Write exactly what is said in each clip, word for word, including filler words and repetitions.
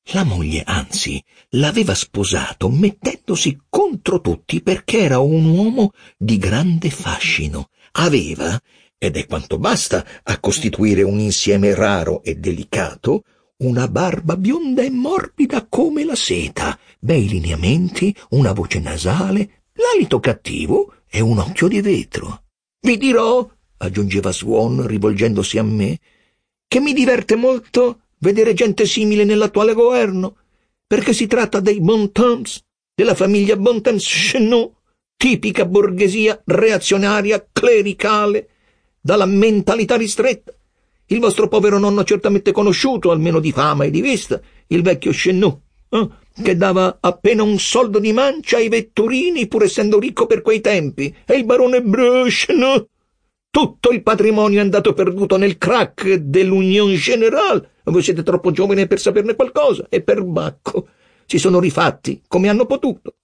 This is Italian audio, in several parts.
La moglie, anzi, l'aveva sposato mettendosi contro tutti perché era un uomo di grande fascino. Aveva, ed è quanto basta a costituire un insieme raro e delicato, una barba bionda e morbida come la seta, bei lineamenti, una voce nasale, l'alito cattivo e un occhio di vetro. «Vi dirò», aggiungeva Swan rivolgendosi a me, «che mi diverte molto vedere gente simile nell'attuale governo, perché si tratta dei Bontemps, della famiglia Bontemps-Chenot, tipica borghesia reazionaria clericale, dalla mentalità ristretta. Il vostro povero nonno ha certamente conosciuto, almeno di fama e di vista, il vecchio Chenot, eh, che dava appena un soldo di mancia ai vetturini, pur essendo ricco per quei tempi, e il barone Breu Chenot. Tutto il patrimonio è andato perduto nel crack dell'Union Générale. Voi siete troppo giovani per saperne qualcosa, e per Bacco si sono rifatti come hanno potuto».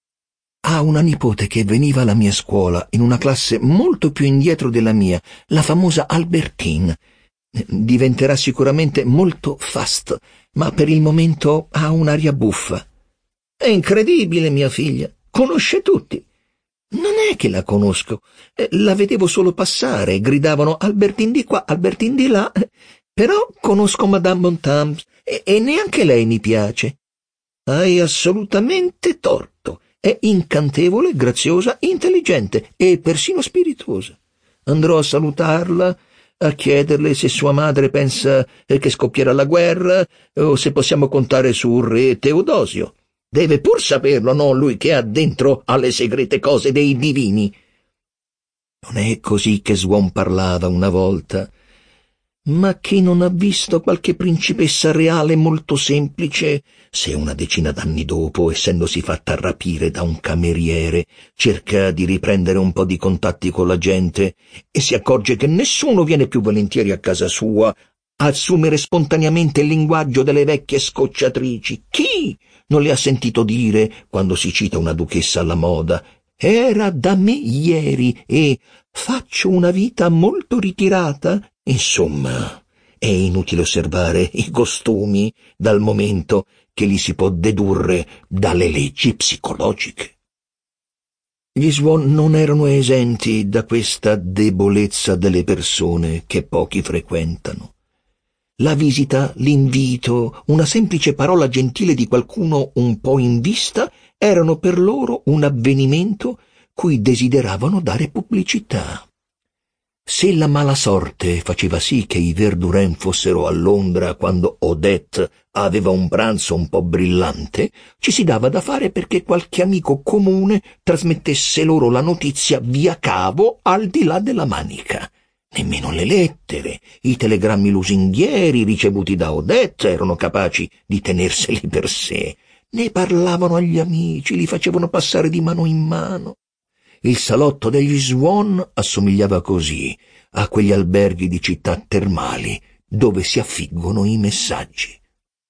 Ha una nipote che veniva alla mia scuola in una classe molto più indietro della mia, la famosa Albertine. Diventerà sicuramente molto fast, ma per il momento ha un'aria buffa. «È incredibile, mia figlia, conosce tutti». «Non è che la conosco, la vedevo solo passare, gridavano Albertine di qua, Albertine di là, però conosco Madame Bontemps e, e neanche lei mi piace». «Hai assolutamente torto. È incantevole, graziosa, intelligente e persino spiritosa. Andrò a salutarla, a chiederle se sua madre pensa che scoppierà la guerra o se possiamo contare sul re Teodosio. Deve pur saperlo, no, lui che ha dentro alle segrete cose dei divini». Non è così che Swan parlava una volta. Ma chi non ha visto qualche principessa reale molto semplice, se una decina d'anni dopo, essendosi fatta rapire da un cameriere, cerca di riprendere un po' di contatti con la gente e si accorge che nessuno viene più volentieri a casa sua, a assumere spontaneamente il linguaggio delle vecchie scocciatrici? Chi non le ha sentito dire, quando si cita una duchessa alla moda, «Era da me ieri» e «faccio una vita molto ritirata»? Insomma, è inutile osservare i costumi dal momento che li si può dedurre dalle leggi psicologiche. Gli Swan non erano esenti da questa debolezza delle persone che pochi frequentano. La visita, l'invito, una semplice parola gentile di qualcuno un po' in vista erano per loro un avvenimento cui desideravano dare pubblicità. Se la mala sorte faceva sì che i Verdurin fossero a Londra quando Odette aveva un pranzo un po' brillante, ci si dava da fare perché qualche amico comune trasmettesse loro la notizia via cavo al di là della Manica. Nemmeno le lettere, i telegrammi lusinghieri ricevuti da Odette erano capaci di tenerseli per sé. Ne parlavano agli amici, li facevano passare di mano in mano. Il salotto degli Swan assomigliava così a quegli alberghi di città termali dove si affiggono i messaggi.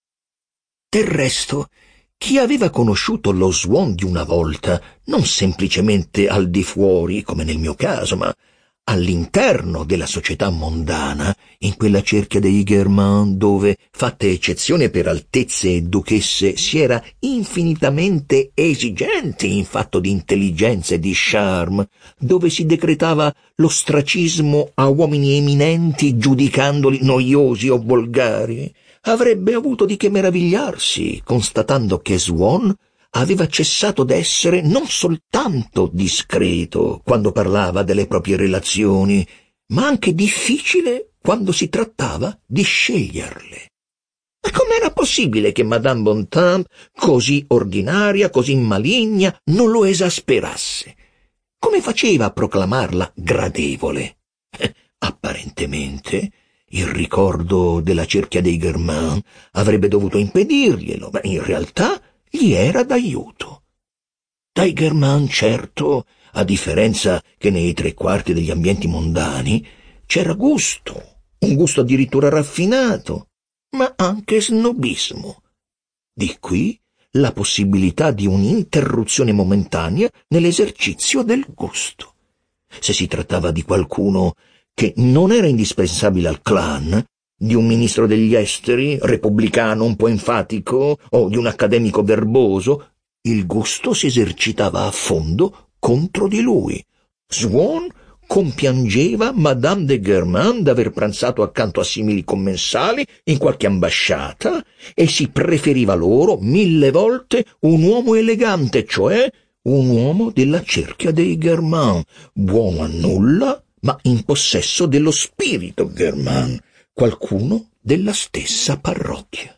Del resto, chi aveva conosciuto lo Swan di una volta, non semplicemente al di fuori, come nel mio caso, ma all'interno della società mondana, in quella cerchia dei Germain dove, fatte eccezione per altezze e duchesse, si era infinitamente esigenti in fatto di intelligenza e di charme, dove si decretava l'ostracismo a uomini eminenti giudicandoli noiosi o volgari, avrebbe avuto di che meravigliarsi constatando che Swan aveva cessato d'essere non soltanto discreto quando parlava delle proprie relazioni, ma anche difficile quando si trattava di sceglierle. Ma com'era possibile che Madame Bontemps, così ordinaria, così maligna, non lo esasperasse? Come faceva a proclamarla gradevole? Eh, apparentemente il ricordo della cerchia dei Germain avrebbe dovuto impedirglielo, ma in realtà gli era d'aiuto. Dai Germain, certo, a differenza che nei tre quarti degli ambienti mondani, c'era gusto, un gusto addirittura raffinato, ma anche snobismo. Di qui la possibilità di un'interruzione momentanea nell'esercizio del gusto. Se si trattava di qualcuno che non era indispensabile al clan, di un ministro degli esteri, repubblicano un po' enfatico, o di un accademico verboso, il gusto si esercitava a fondo contro di lui. Swann compiangeva Madame de Guermantes d'aver pranzato accanto a simili commensali in qualche ambasciata e si preferiva loro mille volte un uomo elegante, cioè un uomo della cerchia dei Guermantes, buono a nulla, ma in possesso dello spirito Guermantes, qualcuno della stessa parrocchia.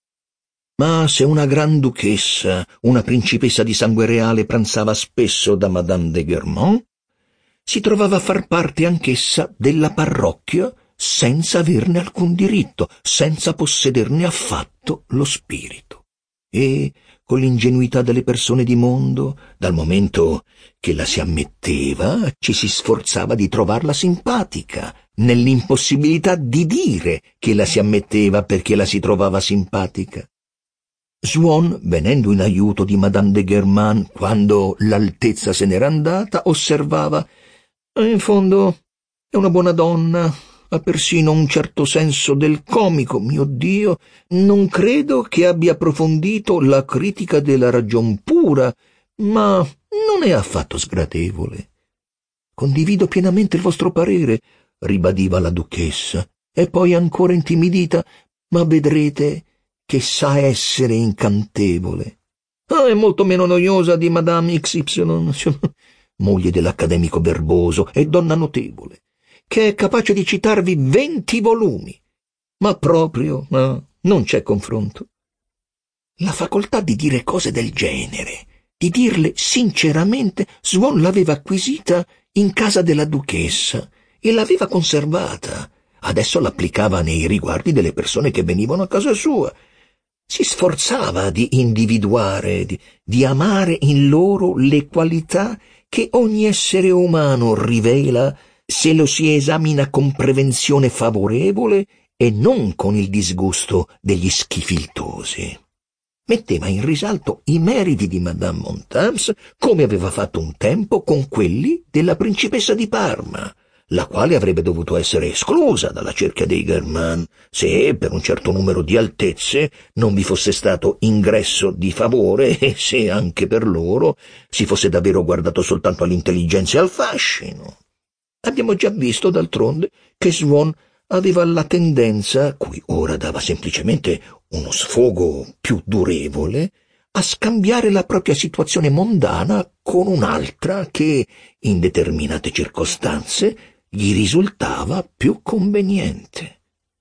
Ma se una granduchessa, una principessa di sangue reale, pranzava spesso da Madame de Guermantes, si trovava a far parte anch'essa della parrocchia senza averne alcun diritto, senza possederne affatto lo spirito. E, con l'ingenuità delle persone di mondo, dal momento che la si ammetteva, ci si sforzava di trovarla simpatica, nell'impossibilità di dire che la si ammetteva perché la si trovava simpatica. Swann, venendo in aiuto di Madame de Guermantes quando l'altezza se n'era andata, osservava: «In fondo è una buona donna, ha persino un certo senso del comico, mio Dio, non credo che abbia approfondito la critica della ragion pura, ma non è affatto sgradevole». «Condivido pienamente il vostro parere», ribadiva la duchessa, e poi ancora intimidita: «ma vedrete che sa essere incantevole». «Ah, è molto meno noiosa di Madame X Y, moglie dell'accademico verboso e donna notevole, che è capace di citarvi venti volumi. Ma proprio, no, non c'è confronto». La facoltà di dire cose del genere, di dirle sinceramente, Swann l'aveva acquisita in casa della duchessa e l'aveva conservata. Adesso l'applicava nei riguardi delle persone che venivano a casa sua. Si sforzava di individuare, di, di amare in loro le qualità che ogni essere umano rivela se lo si esamina con prevenzione favorevole e non con il disgusto degli schifiltosi. Metteva in risalto i meriti di Madame Bontemps, come aveva fatto un tempo con quelli della principessa di Parma, la quale avrebbe dovuto essere esclusa dalla cerchia dei Guermantes se, per un certo numero di altezze, non vi fosse stato ingresso di favore e se anche per loro si fosse davvero guardato soltanto all'intelligenza e al fascino. Abbiamo già visto, d'altronde, che Swann aveva la tendenza, cui ora dava semplicemente uno sfogo più durevole, a scambiare la propria situazione mondana con un'altra che, in determinate circostanze, gli risultava più conveniente.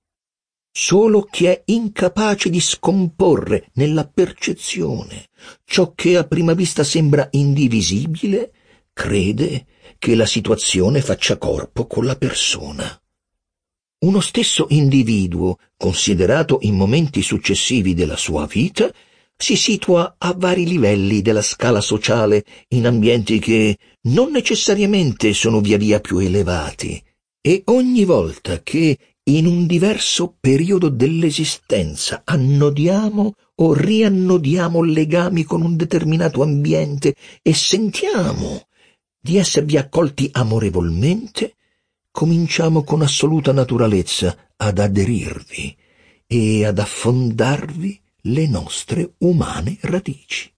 Solo chi è incapace di scomporre nella percezione ciò che a prima vista sembra indivisibile, crede che la situazione faccia corpo con la persona. Uno stesso individuo, considerato in momenti successivi della sua vita, si situa a vari livelli della scala sociale in ambienti che non necessariamente sono via via più elevati, e ogni volta che in un diverso periodo dell'esistenza annodiamo o riannodiamo legami con un determinato ambiente e sentiamo di esservi accolti amorevolmente, cominciamo con assoluta naturalezza ad aderirvi e ad affondarvi le nostre umane radici.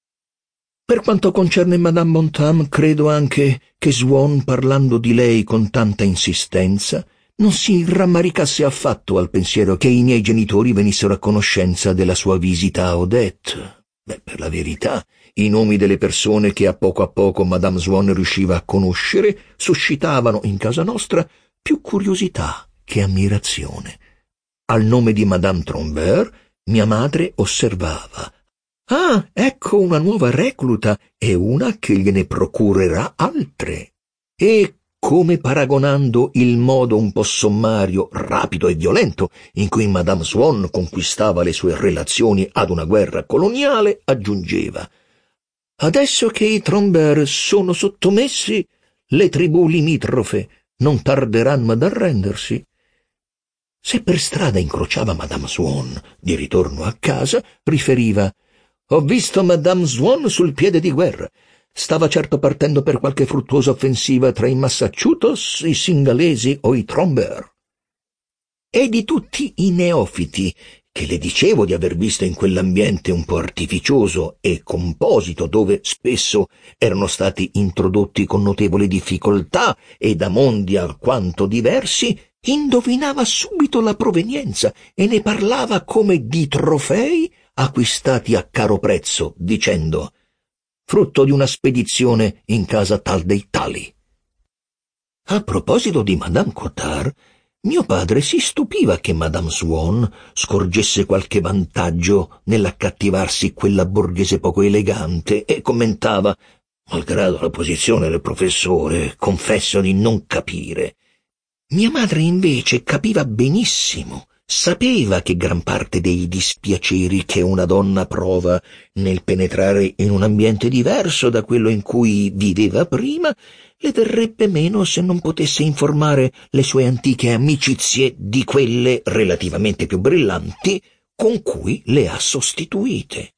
Per quanto concerne Madame Bontemps, credo anche che Swann, parlando di lei con tanta insistenza, non si rammaricasse affatto al pensiero che i miei genitori venissero a conoscenza della sua visita a Odette. Beh, per la verità, i nomi delle persone che a poco a poco Madame Swann riusciva a conoscere suscitavano in casa nostra più curiosità che ammirazione. Al nome di Madame Trombert, mia madre osservava: «Ah, ecco una nuova recluta e una che gliene procurerà altre». E, come paragonando il modo un po' sommario, rapido e violento in cui Madame Swann conquistava le sue relazioni ad una guerra coloniale, aggiungeva: «Adesso che i Trombert sono sottomessi, le tribù limitrofe non tarderanno ad arrendersi». Se per strada incrociava Madame Swann di ritorno a casa, riferiva: «Ho visto Madame Swann sul piede di guerra. Stava certo partendo per qualche fruttuosa offensiva tra i Massachusetts, i Singalesi o i Trombert». e di tutti i neofiti che le dicevo di aver visto in quell'ambiente un po' artificioso e composito, dove spesso erano stati introdotti con notevole difficoltà e da mondi alquanto diversi, indovinava subito la provenienza e ne parlava come di trofei acquistati a caro prezzo, dicendo: frutto di una spedizione in casa tal dei tali. A proposito di Madame Cottard, mio padre si stupiva che Madame Swann scorgesse qualche vantaggio nell'accattivarsi quella borghese poco elegante e commentava: malgrado la posizione del professore, confesso di non capire. Mia madre invece capiva benissimo, sapeva che gran parte dei dispiaceri che una donna prova nel penetrare in un ambiente diverso da quello in cui viveva prima le verrebbe meno se non potesse informare le sue antiche amicizie di quelle relativamente più brillanti con cui le ha sostituite.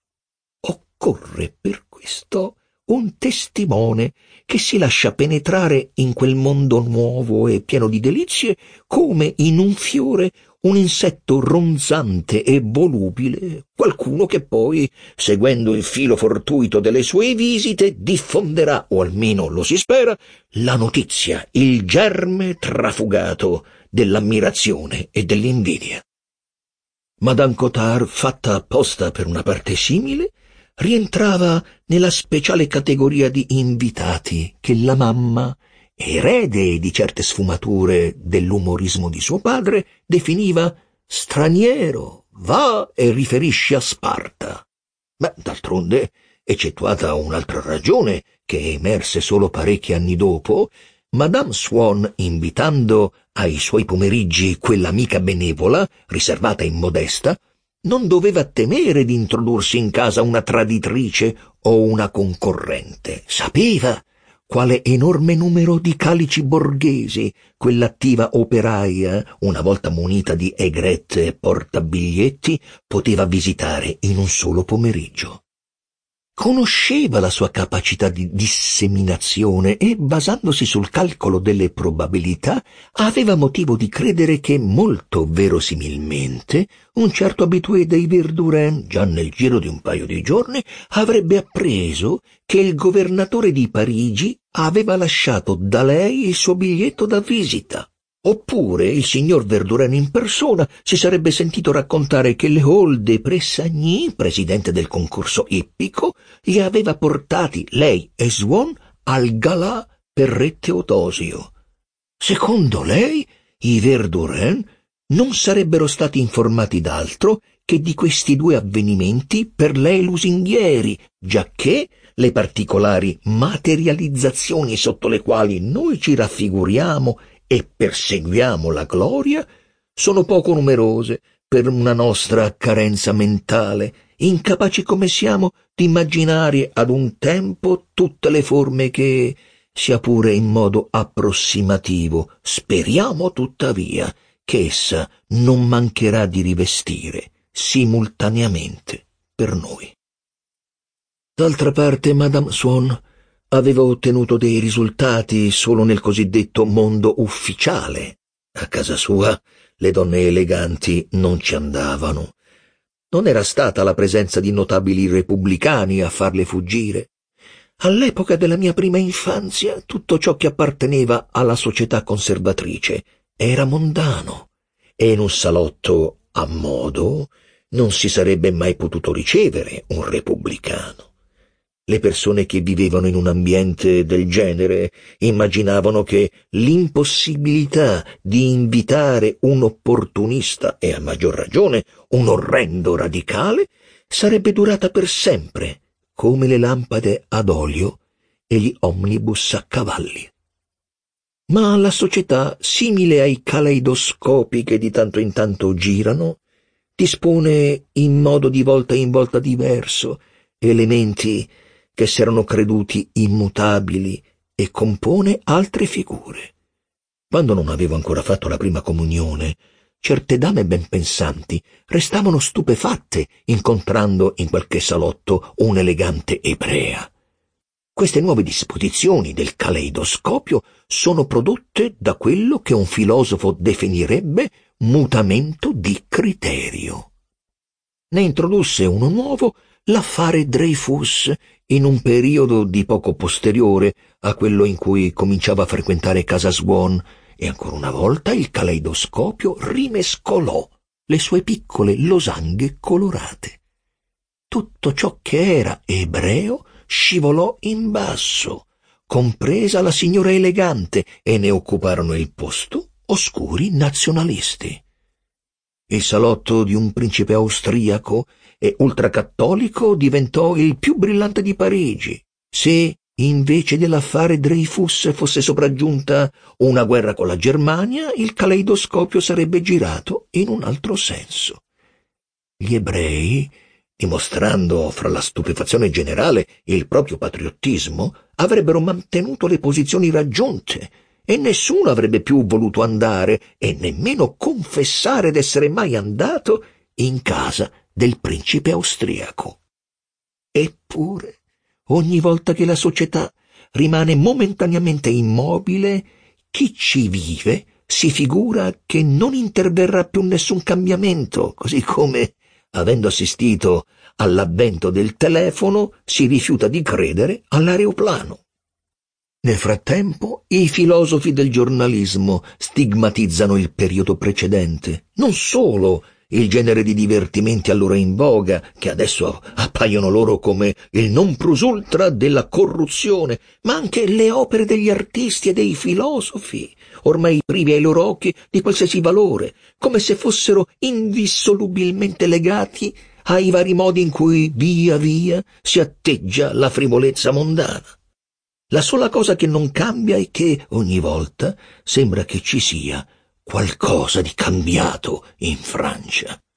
Occorre per questo un testimone che si lascia penetrare in quel mondo nuovo e pieno di delizie come in un fiore un insetto ronzante e volubile, qualcuno che poi, seguendo il filo fortuito delle sue visite, diffonderà, o almeno lo si spera, la notizia, il germe trafugato dell'ammirazione e dell'invidia. Madame Cottard, fatta apposta per una parte simile, rientrava nella speciale categoria di invitati che la mamma, erede di certe sfumature dell'umorismo di suo padre, definiva straniero, va e riferisce a Sparta. Ma d'altronde, eccettuata un'altra ragione che emerse solo parecchi anni dopo, Madame Swann, invitando ai suoi pomeriggi quell'amica benevola, riservata e modesta, non doveva temere di introdursi in casa una traditrice o una concorrente. Sapeva quale enorme numero di calici borghesi quell'attiva operaia, una volta munita di aigrette e portabiglietti, poteva visitare in un solo pomeriggio. Conosceva la sua capacità di disseminazione e, basandosi sul calcolo delle probabilità, aveva motivo di credere che, molto verosimilmente, un certo abitué dei Verdurin, già nel giro di un paio di giorni, avrebbe appreso che il governatore di Parigi aveva lasciato da lei il suo biglietto da visita. Oppure il signor Verdurin in persona si sarebbe sentito raccontare che Leol de Pressagny, presidente del concorso ippico, gli aveva portati lei e Swann al galà per re Teodosio. Secondo lei, i Verdurin non sarebbero stati informati d'altro che di questi due avvenimenti per lei lusinghieri, giacché le particolari materializzazioni sotto le quali noi ci raffiguriamo e perseguiamo la gloria sono poco numerose per una nostra carenza mentale, incapaci come siamo di immaginare ad un tempo tutte le forme che, sia pure in modo approssimativo, speriamo tuttavia che essa non mancherà di rivestire simultaneamente per noi. D'altra parte, Madame Swann aveva ottenuto dei risultati solo nel cosiddetto mondo ufficiale. A casa sua le donne eleganti non ci andavano. Non era stata la presenza di notabili repubblicani a farle fuggire. All'epoca della mia prima infanzia tutto ciò che apparteneva alla società conservatrice era mondano, e in un salotto a modo non si sarebbe mai potuto ricevere un repubblicano. Le persone che vivevano in un ambiente del genere immaginavano che l'impossibilità di invitare un opportunista, e a maggior ragione un orrendo radicale, sarebbe durata per sempre, come le lampade ad olio e gli omnibus a cavalli. Ma la società, simile ai caleidoscopi che di tanto in tanto girano, dispone in modo di volta in volta diverso elementi che s'erano creduti immutabili e compone altre figure. Quando non avevo ancora fatto la prima comunione, certe dame ben pensanti restavano stupefatte incontrando in qualche salotto un'elegante ebrea. Queste nuove disposizioni del caleidoscopio sono prodotte da quello che un filosofo definirebbe mutamento di criterio. Ne introdusse uno nuovo, l'affare Dreyfus, in un periodo di poco posteriore a quello in cui cominciava a frequentare casa Swan, e ancora una volta il caleidoscopio rimescolò le sue piccole losanghe colorate. Tutto ciò che era ebreo scivolò in basso, compresa la signora elegante, e ne occuparono il posto oscuri nazionalisti. Il salotto di un principe austriaco e ultracattolico diventò il più brillante di Parigi. Se invece dell'affare Dreyfus fosse sopraggiunta una guerra con la Germania, il caleidoscopio sarebbe girato in un altro senso. Gli ebrei, dimostrando fra la stupefazione generale il proprio patriottismo, avrebbero mantenuto le posizioni raggiunte e nessuno avrebbe più voluto andare e nemmeno confessare d'essere mai andato in casa del principe austriaco. Eppure, ogni volta che la società rimane momentaneamente immobile, chi ci vive si figura che non interverrà più nessun cambiamento, così come, avendo assistito all'avvento del telefono, si rifiuta di credere all'aeroplano. Nel frattempo, i filosofi del giornalismo stigmatizzano il periodo precedente, non solo il genere di divertimenti allora in voga, che adesso appaiono loro come il non plus ultra della corruzione, ma anche le opere degli artisti e dei filosofi, ormai privi ai loro occhi di qualsiasi valore, come se fossero indissolubilmente legati ai vari modi in cui via via si atteggia la frivolezza mondana. La sola cosa che non cambia è che ogni volta sembra che ci sia qualcosa di cambiato in Francia.